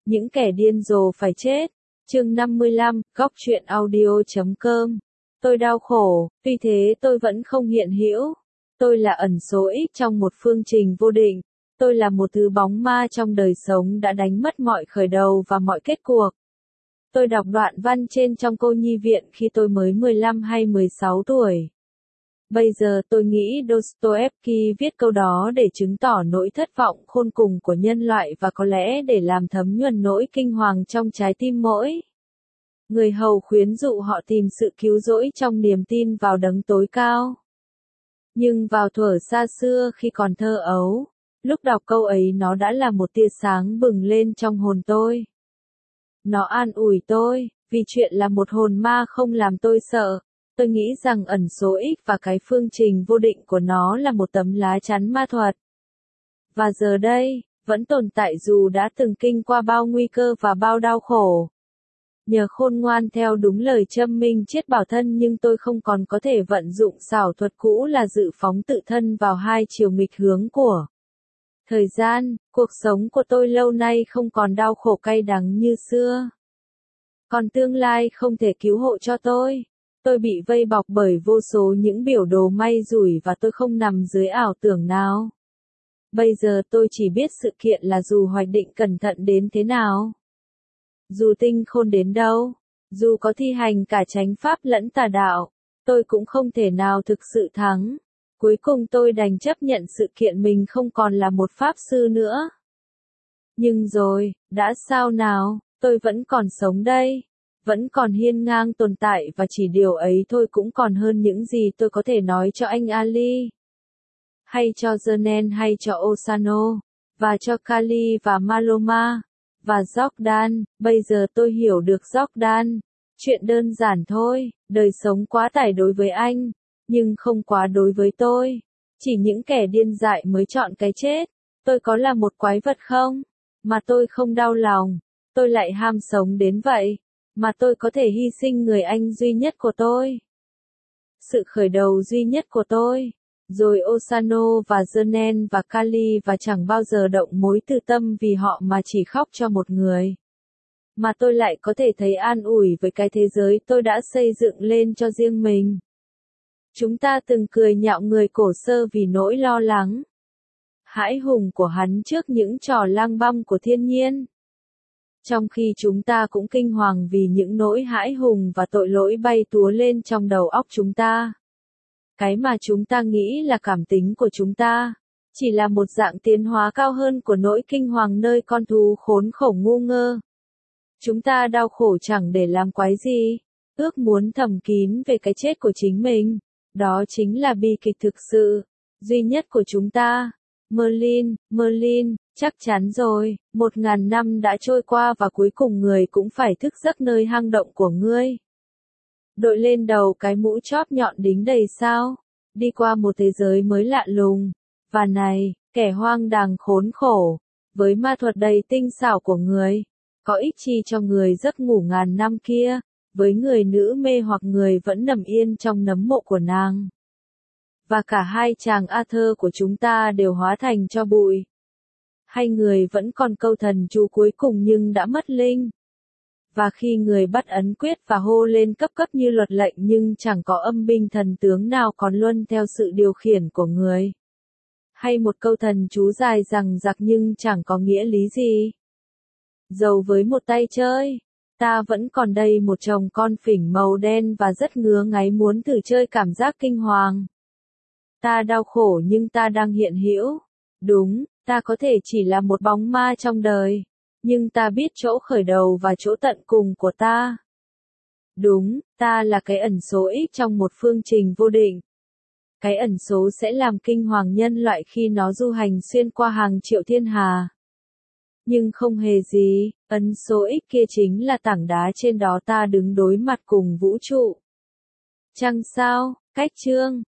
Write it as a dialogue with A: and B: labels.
A: Những kẻ điên rồ phải chết. Chương 55, góc truyện audio.com. Tôi đau khổ, tuy thế tôi vẫn không hiện hữu. Tôi là ẩn số X trong một phương trình vô định. Tôi là một thứ bóng ma trong đời sống đã đánh mất mọi khởi đầu và mọi kết cuộc. Tôi đọc đoạn văn trên trong cô nhi viện khi tôi mới 15 hay 16 tuổi. Bây giờ tôi nghĩ Dostoevsky viết câu đó để chứng tỏ nỗi thất vọng khôn cùng của nhân loại và có lẽ để làm thấm nhuần nỗi kinh hoàng trong trái tim mỗi người hầu khuyến dụ họ tìm sự cứu rỗi trong niềm tin vào đấng tối cao. Nhưng vào thuở xa xưa khi còn thơ ấu, lúc đọc câu ấy nó đã là một tia sáng bừng lên trong hồn tôi. Nó an ủi tôi, vì chuyện là một hồn ma không làm tôi sợ. Tôi nghĩ rằng ẩn số X và cái phương trình vô định của nó là một tấm lá chắn ma thuật. Và giờ đây, vẫn tồn tại dù đã từng kinh qua bao nguy cơ và bao đau khổ. Nhờ khôn ngoan theo đúng lời châm minh triết bảo thân nhưng tôi không còn có thể vận dụng xảo thuật cũ là dự phóng tự thân vào hai chiều nghịch hướng của thời gian. Cuộc sống của tôi lâu nay không còn đau khổ cay đắng như xưa. Còn tương lai không thể cứu hộ cho tôi. Tôi bị vây bọc bởi vô số những biểu đồ may rủi và tôi không nằm dưới ảo tưởng nào. Bây giờ tôi chỉ biết sự kiện là dù hoạch định cẩn thận đến thế nào, dù tinh khôn đến đâu, dù có thi hành cả chánh pháp lẫn tà đạo, tôi cũng không thể nào thực sự thắng. Cuối cùng tôi đành chấp nhận sự kiện mình không còn là một pháp sư nữa. Nhưng rồi, đã sao nào, tôi vẫn còn sống đây. Vẫn còn hiên ngang tồn tại và chỉ điều ấy thôi cũng còn hơn những gì tôi có thể nói cho anh Ali. Hay cho Zernen hay cho Osano. Và cho Kali và Maloma. Và Jordan, bây giờ tôi hiểu được Jordan. Chuyện đơn giản thôi, đời sống quá tải đối với anh, nhưng không quá đối với tôi. Chỉ những kẻ điên dại mới chọn cái chết. Tôi có là một quái vật không? Mà tôi không đau lòng. Tôi lại ham sống đến vậy. Mà tôi có thể hy sinh người anh duy nhất của tôi. Sự khởi đầu duy nhất của tôi. Rồi Osano và Zernen và Kali và chẳng bao giờ động mối từ tâm vì họ mà chỉ khóc cho một người. Mà tôi lại có thể thấy an ủi với cái thế giới tôi đã xây dựng lên cho riêng mình. Chúng ta từng cười nhạo người cổ sơ vì nỗi lo lắng, hãi hùng của hắn trước những trò lang băm của thiên nhiên. Trong khi chúng ta cũng kinh hoàng vì những nỗi hãi hùng và tội lỗi bay túa lên trong đầu óc chúng ta. Cái mà chúng ta nghĩ là cảm tính của chúng ta, chỉ là một dạng tiến hóa cao hơn của nỗi kinh hoàng nơi con thú khốn khổ ngu ngơ. Chúng ta đau khổ chẳng để làm quái gì, ước muốn thầm kín về cái chết của chính mình. Đó chính là bi kịch thực sự, duy nhất của chúng ta. Merlin, chắc chắn rồi, 1000 năm đã trôi qua và cuối cùng người cũng phải thức giấc nơi hang động của ngươi. Đội lên đầu cái mũ chóp nhọn đính đầy sao, đi qua một thế giới mới lạ lùng. Và này, kẻ hoang đàng khốn khổ, với ma thuật đầy tinh xảo của người, có ích chi cho người giấc ngủ ngàn năm kia, với người nữ mê hoặc người vẫn nằm yên trong nấm mộ của nàng. Và cả hai chàng Arthur của chúng ta đều hóa thành tro bụi. Hay người vẫn còn câu thần chú cuối cùng nhưng đã mất linh. Và khi người bắt ấn quyết và hô lên cấp cấp như luật lệnh nhưng chẳng có âm binh thần tướng nào còn luân theo sự điều khiển của người. Hay một câu thần chú dài dằng dặc nhưng chẳng có nghĩa lý gì. Dầu với một tay chơi, ta vẫn còn đây một chồng con phỉnh màu đen và rất ngứa ngáy muốn thử chơi cảm giác kinh hoàng. Ta đau khổ nhưng ta đang hiện hữu. Đúng, ta có thể chỉ là một bóng ma trong đời. Nhưng ta biết chỗ khởi đầu và chỗ tận cùng của ta. Đúng, ta là cái ẩn số X trong một phương trình vô định. Cái ẩn số sẽ làm kinh hoàng nhân loại khi nó du hành xuyên qua hàng triệu thiên hà. Nhưng không hề gì, ẩn số X kia chính là tảng đá trên đó ta đứng đối mặt cùng vũ trụ. Chăng sao, cách chương.